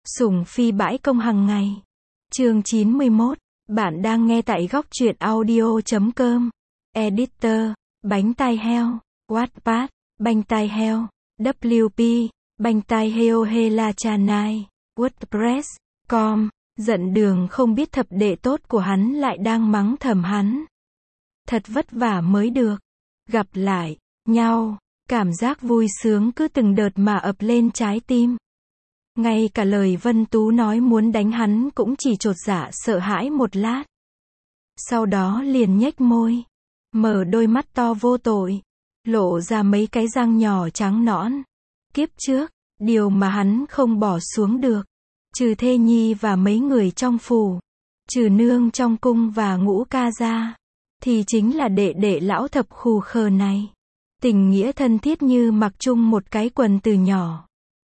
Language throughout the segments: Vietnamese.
Sủng phi bãi công hàng ngày. Chương 91. Bạn đang nghe tại góc truyện audio.com. Editor. Bánh tai heo. Wattpad. Bánh tai heo. WP. Bánh tai heo Hela Chanai. WordPress.com. Giận Đường không biết thập đệ tốt của hắn lại đang mắng thầm hắn. Thật vất vả mới được. Gặp lại nhau. Cảm giác vui sướng cứ từng đợt mà ập lên trái tim. Ngay cả lời Vân Tú nói muốn đánh hắn cũng chỉ chột dạ sợ hãi một lát. Sau đó liền nhếch môi. Mở đôi mắt to vô tội. Lộ ra mấy cái răng nhỏ trắng nõn. Kiếp trước, điều mà hắn không bỏ xuống được. Trừ thê nhi và mấy người trong phủ. Trừ nương trong cung và Ngũ ca ra. Thì chính là đệ đệ lão thập khù khờ này. Tình nghĩa thân thiết như mặc chung một cái quần từ nhỏ.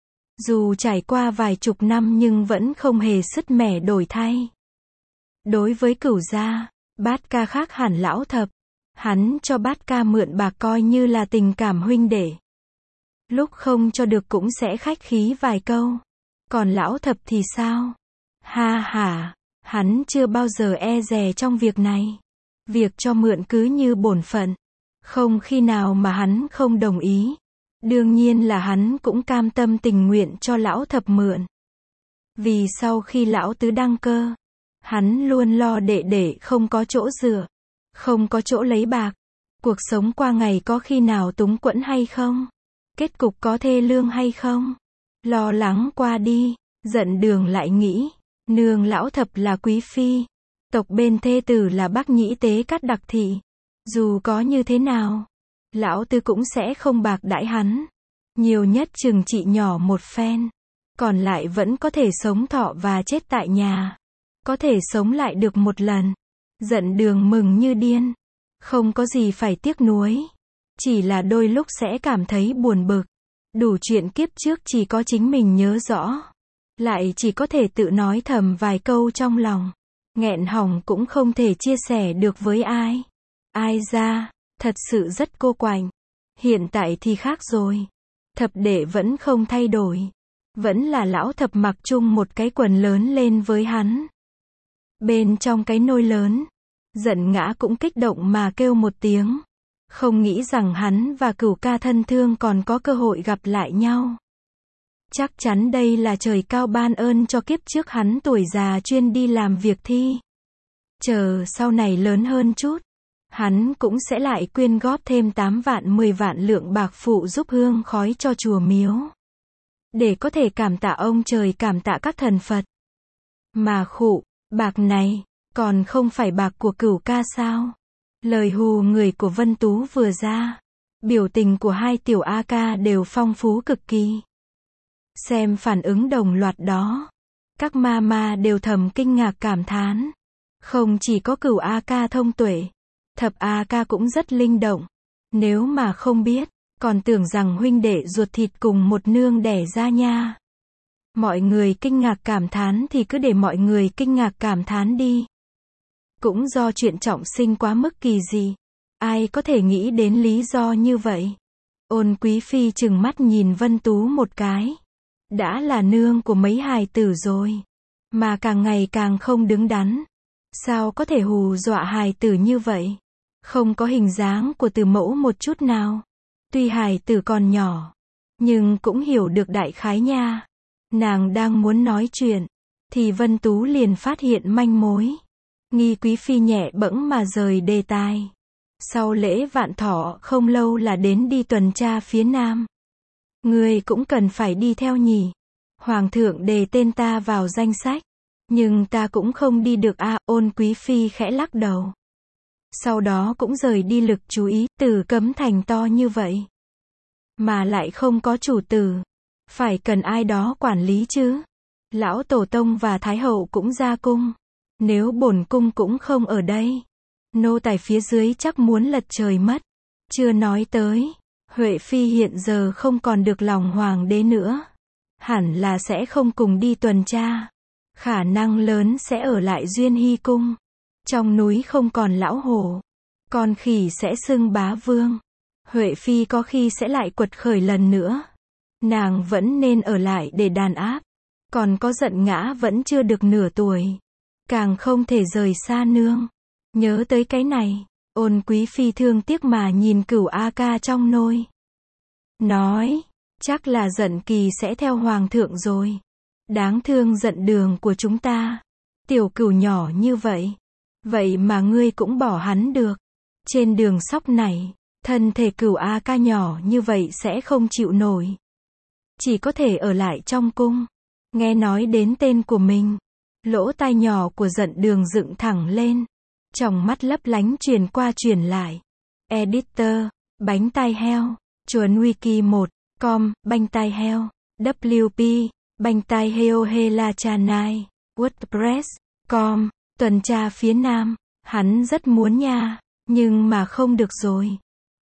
Dù trải qua vài chục năm nhưng vẫn không hề sứt mẻ đổi thay. Đối với Cửu gia, Bát ca khác hẳn lão thập. Hắn cho Bát ca mượn bạc coi như là tình cảm huynh đệ. Lúc không cho được cũng sẽ khách khí vài câu. Còn lão thập thì sao? Ha ha, hắn chưa bao giờ e dè trong việc này. Việc cho mượn cứ như bổn phận. Không khi nào mà hắn không đồng ý. Đương nhiên là hắn cũng cam tâm tình nguyện cho lão thập mượn. Vì sau khi lão tứ đăng cơ, hắn luôn lo đệ đệ không có chỗ dựa, không có chỗ lấy bạc. Cuộc sống qua ngày có khi nào túng quẫn hay không? Kết cục có thê lương hay không? Lo lắng qua đi, Giận Đường lại nghĩ, nương lão thập là quý phi, tộc bên thê tử là Bắc Nhĩ Tế Cát Đặc Thị. Dù có như thế nào, lão tứ cũng sẽ không bạc đãi hắn. Nhiều nhất chừng trị nhỏ một phen. Còn lại vẫn có thể sống thọ và chết tại nhà. Có thể sống lại được một lần. Giận Đường mừng như điên. Không có gì phải tiếc nuối. Chỉ là đôi lúc sẽ cảm thấy buồn bực. Đủ chuyện kiếp trước chỉ có chính mình nhớ rõ. Lại chỉ có thể tự nói thầm vài câu trong lòng. Nghẹn họng cũng không thể chia sẻ được với ai. Ai ra, thật sự rất cô quạnh. Hiện tại thì khác rồi. Thập đệ vẫn không thay đổi. Vẫn là lão thập mặc chung một cái quần lớn lên với hắn. Bên trong cái nôi lớn, Giận Ngã cũng kích động mà kêu một tiếng. Không nghĩ rằng hắn và Cửu ca thân thương còn có cơ hội gặp lại nhau. Chắc chắn đây là trời cao ban ơn cho kiếp trước hắn tuổi già chuyên đi làm việc thi. Chờ sau này lớn hơn chút, hắn cũng sẽ lại quyên góp thêm 8 vạn 10 vạn lượng bạc phụ giúp hương khói cho chùa miếu. Để có thể cảm tạ ông trời, cảm tạ các thần Phật. Mà khụ, bạc này, còn không phải bạc của Cửu ca sao? Lời hù người của Vân Tú vừa ra. Biểu tình của hai tiểu A ca đều phong phú cực kỳ. Xem phản ứng đồng loạt đó. Các ma đều thầm kinh ngạc cảm thán. Không chỉ có Cửu A ca thông tuệ. Thập A ca cũng rất linh động. Nếu mà không biết, còn tưởng rằng huynh đệ ruột thịt cùng một nương đẻ ra nha. Mọi người kinh ngạc cảm thán thì cứ để mọi người kinh ngạc cảm thán đi. Cũng do chuyện trọng sinh quá mức kỳ dị. Ai có thể nghĩ đến lý do như vậy? Ôn Quý Phi trừng mắt nhìn Vân Tú một cái. Đã là nương của mấy hài tử rồi. Mà càng ngày càng không đứng đắn. Sao có thể hù dọa hài tử như vậy? Không có hình dáng của từ mẫu một chút nào. Tuy hài tử còn nhỏ, nhưng cũng hiểu được đại khái nha. Nàng đang muốn nói chuyện, thì Vân Tú liền phát hiện manh mối. Nghi Quý Phi nhẹ bẫng mà rời đề tài. Sau lễ Vạn Thọ không lâu là đến đi tuần tra phía Nam. Ngươi cũng cần phải đi theo nhỉ. Hoàng thượng đề tên ta vào danh sách. Nhưng ta cũng không đi được a. Ôn Quý Phi khẽ lắc đầu. Sau đó cũng rời đi lực chú ý. Từ Cấm Thành to như vậy. Mà lại không có chủ tử. Phải cần ai đó quản lý chứ. Lão Tổ Tông và Thái Hậu cũng ra cung. Nếu bổn cung cũng không ở đây, nô tài phía dưới chắc muốn lật trời mất. Chưa nói tới, Huệ Phi hiện giờ không còn được lòng hoàng đế nữa. Hẳn là sẽ không cùng đi tuần tra. Khả năng lớn sẽ ở lại Duyên Hy cung. Trong núi không còn lão hổ. Con khỉ sẽ xưng bá vương. Huệ Phi có khi sẽ lại quật khởi lần nữa. Nàng vẫn nên ở lại để đàn áp. Còn có giận ngã vẫn chưa được nửa tuổi. Càng không thể rời xa nương. Nhớ tới cái này, Ôn Quý Phi thương tiếc mà nhìn Cửu A Ca trong nôi. Nói, chắc là Giận Kỳ sẽ theo Hoàng thượng rồi. Đáng thương Giận Đường của chúng ta. Tiểu Cửu nhỏ như vậy. Vậy mà ngươi cũng bỏ hắn được. Trên đường sóc này, thân thể Cửu A Ca nhỏ như vậy sẽ không chịu nổi. Chỉ có thể ở lại trong cung. Nghe nói đến tên của mình, lỗ tai nhỏ của Giận Đường dựng thẳng lên. Tròng mắt lấp lánh truyền qua truyền lại. Editor, bánh tai heo, chuồn wiki 1.com, bánh tai heo, WP, bánh tai heo Hela Chanai, WordPress.com, tuần tra phía Nam, hắn rất muốn nha, nhưng mà không được rồi.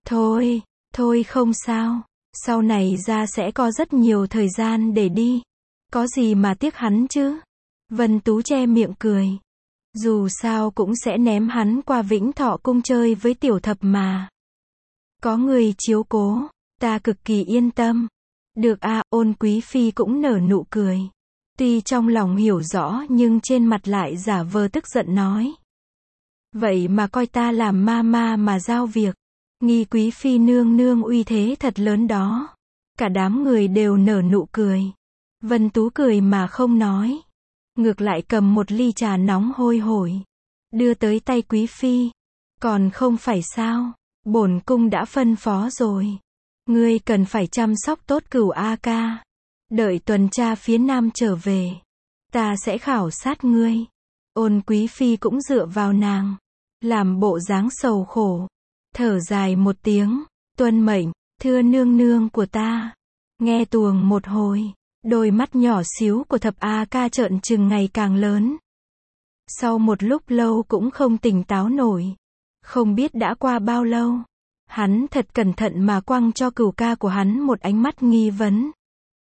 Thôi không sao, sau này ra sẽ có rất nhiều thời gian để đi. Có gì mà tiếc hắn chứ? Vân Tú che miệng cười. Dù sao cũng sẽ ném hắn qua Vĩnh Thọ cung chơi với tiểu thập mà. Có người chiếu cố, ta cực kỳ yên tâm. Được à, Ôn Quý Phi cũng nở nụ cười. Tuy trong lòng hiểu rõ nhưng trên mặt lại giả vờ tức giận nói. Vậy mà coi ta làm ma mà giao việc. Nghi Quý Phi nương nương uy thế thật lớn đó. Cả đám người đều nở nụ cười. Vân Tú cười mà không nói. Ngược lại cầm một ly trà nóng hôi hổi. Đưa tới tay Quý Phi. Còn không phải sao. Bổn cung đã phân phó rồi. Ngươi cần phải chăm sóc tốt Cửu A Ca. Đợi tuần tra phía Nam trở về. Ta sẽ khảo sát ngươi. Ôn Quý Phi cũng dựa vào nàng. Làm bộ dáng sầu khổ. Thở dài một tiếng. Tuân mệnh, thưa nương nương của ta. Nghe tuồng một hồi. Đôi mắt nhỏ xíu của Thập A Ca trợn trừng ngày càng lớn. Sau một lúc lâu cũng không tỉnh táo nổi. Không biết đã qua bao lâu. Hắn thật cẩn thận mà quăng cho Cửu ca của hắn một ánh mắt nghi vấn.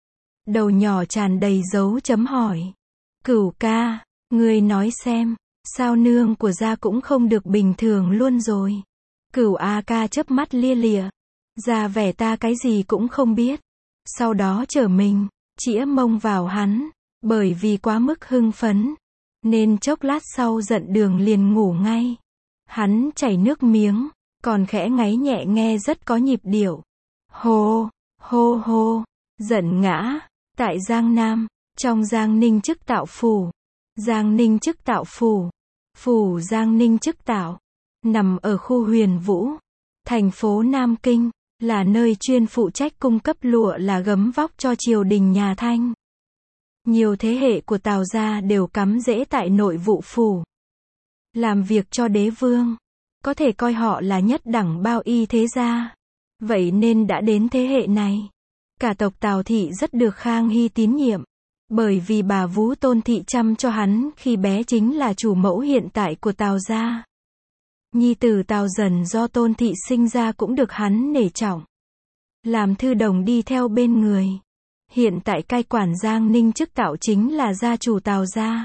Đầu nhỏ tràn đầy dấu chấm hỏi. Cửu ca, ngươi nói xem, sao nương của gia cũng không được bình thường luôn rồi. Cửu A Ca chớp mắt lia lịa. Ra vẻ ta cái gì cũng không biết. Sau đó trở mình, chĩa mông vào hắn. Bởi vì quá mức hưng phấn. Nên chốc lát sau Giận Đường liền ngủ ngay. Hắn chảy nước miếng. Còn khẽ ngáy nhẹ nghe rất có nhịp điệu. Hô, hô hô, Giận ngã. Tại Giang Nam, trong Giang Ninh Chức Tạo Phủ. Giang Ninh Chức Tạo Phủ. Phủ Giang Ninh Chức Tạo. Nằm ở khu Huyền Vũ. Thành phố Nam Kinh. Là nơi chuyên phụ trách cung cấp lụa là gấm vóc cho triều đình nhà Thanh. Nhiều thế hệ của Tào gia đều cắm rễ tại nội vụ phủ. Làm việc cho đế vương. Có thể coi họ là nhất đẳng bao y thế gia. Vậy nên đã đến thế hệ này. Cả tộc Tào thị rất được Khang Hy tín nhiệm. Bởi vì bà vú Tôn thị chăm cho hắn khi bé chính là chủ mẫu hiện tại của Tào gia. Nhi tử Tào Dần do Tôn thị sinh ra cũng được hắn nể trọng. Làm thư đồng đi theo bên người. Hiện tại cai quản Giang Ninh Chức Tạo chính là gia chủ Tào gia.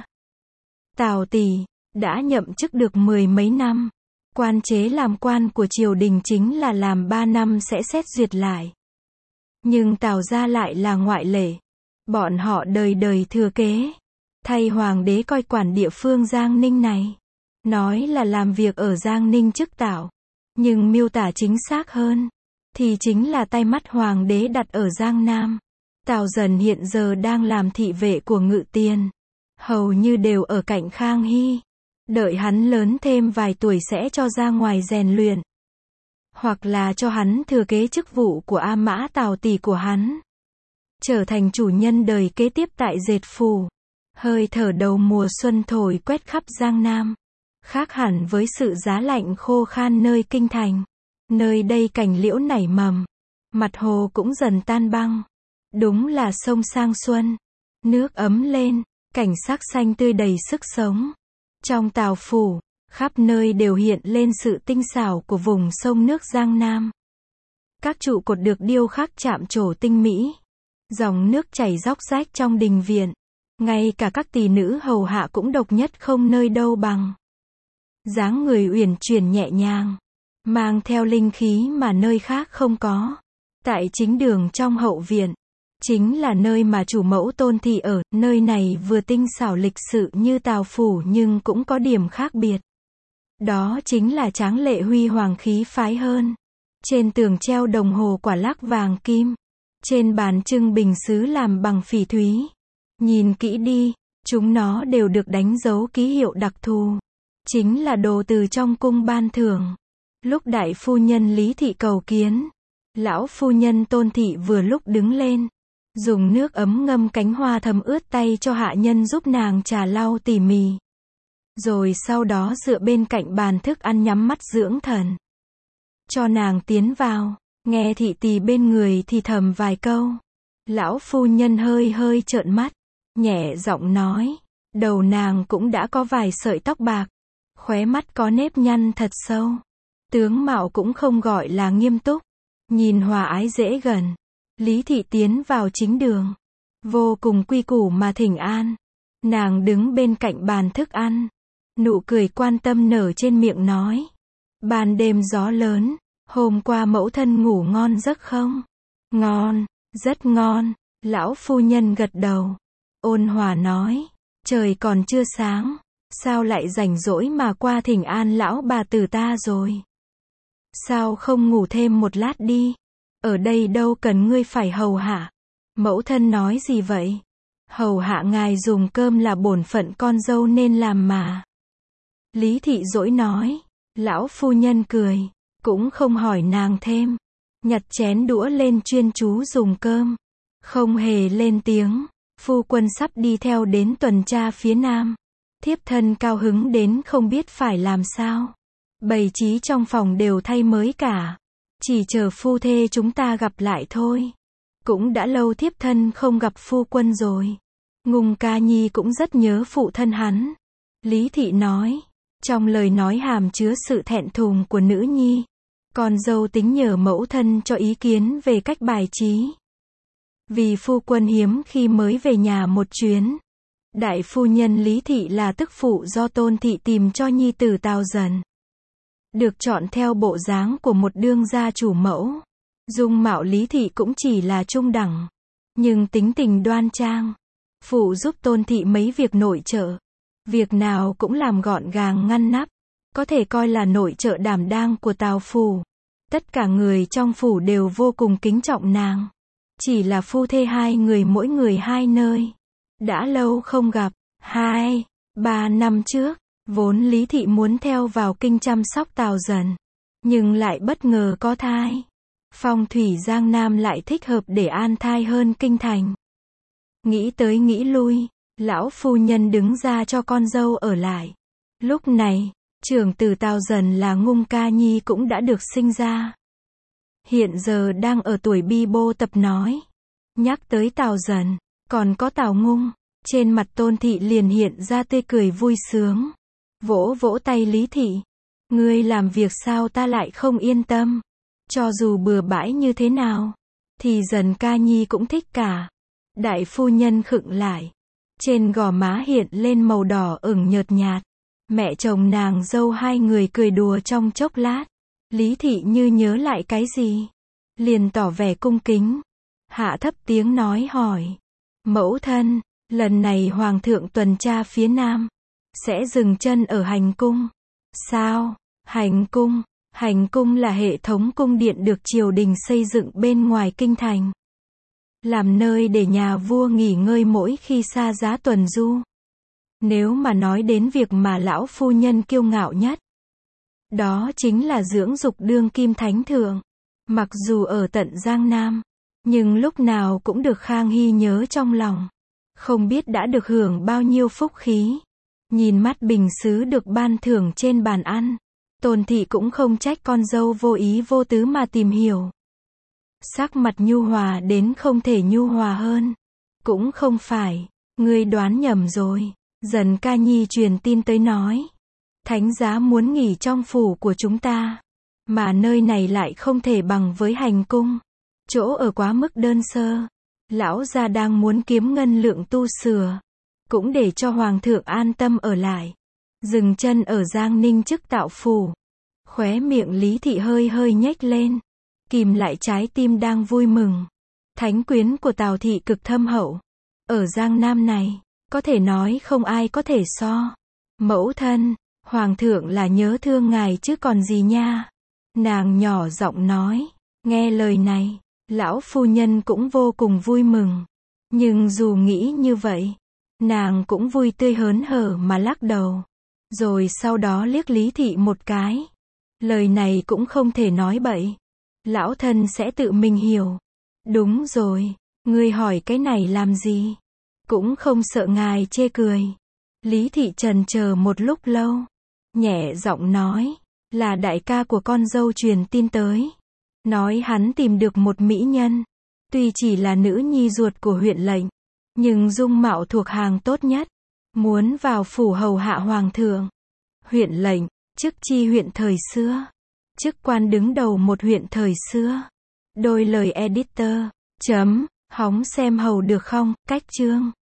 Tào tỷ, đã nhậm chức được 10 mấy năm. Quan chế làm quan của triều đình chính là làm 3 năm sẽ xét duyệt lại. Nhưng Tào gia lại là ngoại lệ. Bọn họ đời đời thừa kế. Thay hoàng đế coi quản địa phương Giang Ninh này. Nói là làm việc ở Giang Ninh Chức Tạo. Nhưng miêu tả chính xác hơn. Thì chính là tay mắt hoàng đế đặt ở Giang Nam. Tào Dần hiện giờ đang làm thị vệ của Ngự Tiền. Hầu như đều ở cạnh Khang Hy. Đợi hắn lớn thêm vài tuổi sẽ cho ra ngoài rèn luyện. Hoặc là cho hắn thừa kế chức vụ của A Mã Tào tỷ của hắn. Trở thành chủ nhân đời kế tiếp tại Dệt Phủ. Hơi thở đầu mùa xuân thổi quét khắp Giang Nam. Khác hẳn với sự giá lạnh khô khan nơi kinh thành. Nơi đây cành liễu nảy mầm. Mặt hồ cũng dần tan băng. Đúng là sông sang xuân. Nước ấm lên, cảnh sắc xanh tươi đầy sức sống. Trong Tào phủ, khắp nơi đều hiện lên sự tinh xảo của vùng sông nước Giang Nam. Các trụ cột được điêu khắc chạm trổ tinh mỹ. Dòng nước chảy róc rách trong đình viện. Ngay cả các tỷ nữ hầu hạ cũng độc nhất không nơi đâu bằng. Dáng người uyển chuyển nhẹ nhàng. Mang theo linh khí mà nơi khác không có. Tại chính đường trong hậu viện. chính là nơi mà chủ mẫu Tôn Thị ở, nơi này vừa tinh xảo lịch sự như Tào Phủ nhưng cũng có điểm khác biệt. Đó chính là tráng lệ huy hoàng khí phái hơn. Trên tường treo đồng hồ quả lắc vàng kim. Trên bàn trưng bình sứ làm bằng phỉ thúy. Nhìn kỹ đi, chúng nó đều được đánh dấu ký hiệu đặc thù. Chính là đồ từ trong cung ban thưởng. Lúc đại phu nhân Lý Thị cầu kiến, lão phu nhân Tôn Thị vừa lúc đứng lên, dùng nước ấm ngâm cánh hoa thấm ướt tay cho hạ nhân giúp nàng trà lau tỉ mỉ. Rồi sau đó dựa bên cạnh bàn thức ăn nhắm mắt dưỡng thần. Cho nàng tiến vào, nghe thị tỳ bên người thì thầm vài câu. Lão phu nhân hơi hơi trợn mắt, nhẹ giọng nói, đầu nàng cũng đã có vài sợi tóc bạc, khóe mắt có nếp nhăn thật sâu. Tướng mạo cũng không gọi là nghiêm túc, nhìn hòa ái dễ gần. Lý Thị tiến vào chính đường, vô cùng quy củ mà thỉnh an. Nàng đứng bên cạnh bàn thức ăn, nụ cười quan tâm nở trên miệng nói. Ban đêm gió lớn, hôm qua mẫu thân ngủ ngon giấc không? Ngon, rất ngon. Lão phu nhân gật đầu, ôn hòa nói, trời còn chưa sáng, sao lại rảnh rỗi mà qua thỉnh an lão bà tử ta rồi? Sao không ngủ thêm một lát đi? Ở đây đâu cần ngươi phải hầu hạ. Mẫu thân nói gì vậy? Hầu hạ ngài dùng cơm là bổn phận con dâu nên làm mà. Lý Thị dỗi nói. Lão phu nhân cười, cũng không hỏi nàng thêm. Nhặt chén đũa lên chuyên chú dùng cơm. Không hề lên tiếng. Phu quân sắp đi theo đến tuần tra phía nam. Thiếp thân cao hứng đến không biết phải làm sao. Bày trí trong phòng đều thay mới cả. Chỉ chờ phu thê chúng ta gặp lại thôi. Cũng đã lâu thiếp thân không gặp phu quân rồi. Ngung ca nhi cũng rất nhớ phụ thân hắn. Lý Thị nói. Trong lời nói hàm chứa sự thẹn thùng của nữ nhi. Con dâu tính nhờ mẫu thân cho ý kiến về cách bài trí. Vì phu quân hiếm khi mới về nhà một chuyến. Đại phu nhân Lý Thị là tức phụ do Tôn Thị tìm cho nhi tử Tào Dần. Được chọn theo bộ dáng của một đương gia chủ mẫu. Dung mạo Lý Thị cũng chỉ là trung đẳng. Nhưng tính tình đoan trang. Phụ giúp Tôn Thị mấy việc nội trợ. Việc nào cũng làm gọn gàng ngăn nắp. Có thể coi là nội trợ đảm đang của Tào Phủ. Tất cả người trong phủ đều vô cùng kính trọng nàng. Chỉ là phu thê hai người mỗi người hai nơi. Đã lâu không gặp. 2-3 năm trước, vốn Lý Thị muốn theo vào kinh chăm sóc Tào Dần. Nhưng lại bất ngờ có thai. Phong thủy Giang Nam lại thích hợp để an thai hơn kinh thành. Nghĩ tới nghĩ lui, lão phu nhân đứng ra cho con dâu ở lại. Lúc này, trưởng tử Tào Dần là Ngung ca nhi cũng đã được sinh ra. Hiện giờ đang ở tuổi bi bô tập nói. Nhắc tới Tào Dần, còn có Tào Ngung, trên mặt Tôn Thị liền hiện ra tươi cười vui sướng. Vỗ vỗ tay Lý Thị. Ngươi làm việc sao ta lại không yên tâm. Cho dù bừa bãi như thế nào, thì Dần ca nhi cũng thích cả. Đại phu nhân khựng lại. Trên gò má hiện lên màu đỏ ửng nhợt nhạt. Mẹ chồng nàng dâu hai người cười đùa trong chốc lát. Lý Thị như nhớ lại cái gì, liền tỏ vẻ cung kính. Hạ thấp tiếng nói hỏi. Mẫu thân, lần này hoàng thượng tuần tra phía nam, sẽ dừng chân ở hành cung. Sao? Hành cung là hệ thống cung điện được triều đình xây dựng bên ngoài kinh thành. Làm nơi để nhà vua nghỉ ngơi mỗi khi xa giá tuần du. Nếu mà nói đến việc mà lão phu nhân kiêu ngạo nhất, đó chính là dưỡng dục đương kim thánh thượng. Mặc dù ở tận Giang Nam, nhưng lúc nào cũng được Khang Hy nhớ trong lòng. Không biết đã được hưởng bao nhiêu phúc khí. Nhìn mắt bình sứ được ban thưởng trên bàn ăn, Tôn Thị cũng không trách con dâu vô ý vô tứ mà tìm hiểu. Sắc mặt nhu hòa đến không thể nhu hòa hơn. Cũng không phải, ngươi đoán nhầm rồi. Dần ca nhi truyền tin tới nói. Thánh giá muốn nghỉ trong phủ của chúng ta. Mà nơi này lại không thể bằng với hành cung. Chỗ ở quá mức đơn sơ. Lão gia đang muốn kiếm ngân lượng tu sửa. Cũng để cho hoàng thượng an tâm ở lại. Dừng chân ở Giang Ninh chức tạo phủ. Khóe miệng Lý Thị hơi hơi nhếch lên. Kìm lại trái tim đang vui mừng. Thánh quyến của Tào thị cực thâm hậu. Ở Giang Nam này, có thể nói không ai có thể so. Mẫu thân, Hoàng thượng là nhớ thương ngài chứ còn gì nha. Nàng nhỏ giọng nói. Nghe lời này, lão phu nhân cũng vô cùng vui mừng. Nhưng dù nghĩ như vậy, nàng cũng vui tươi hớn hở mà lắc đầu. Rồi sau đó liếc Lý thị một cái. Lời này cũng không thể nói bậy. Lão thân sẽ tự mình hiểu. Đúng rồi, ngươi hỏi cái này làm gì? Cũng không sợ ngài chê cười. Lý thị chần chờ một lúc lâu, nhẹ giọng nói, là đại ca của con dâu truyền tin tới. Nói hắn tìm được một mỹ nhân. Tuy chỉ là nữ nhi ruột của huyện lệnh, nhưng dung mạo thuộc hàng tốt nhất. Muốn vào phủ hầu hạ hoàng thượng. Huyện lệnh, chức chi huyện thời xưa. Chức quan đứng đầu một huyện thời xưa. Đôi lời editor. Hóng xem hầu được không, cách chương.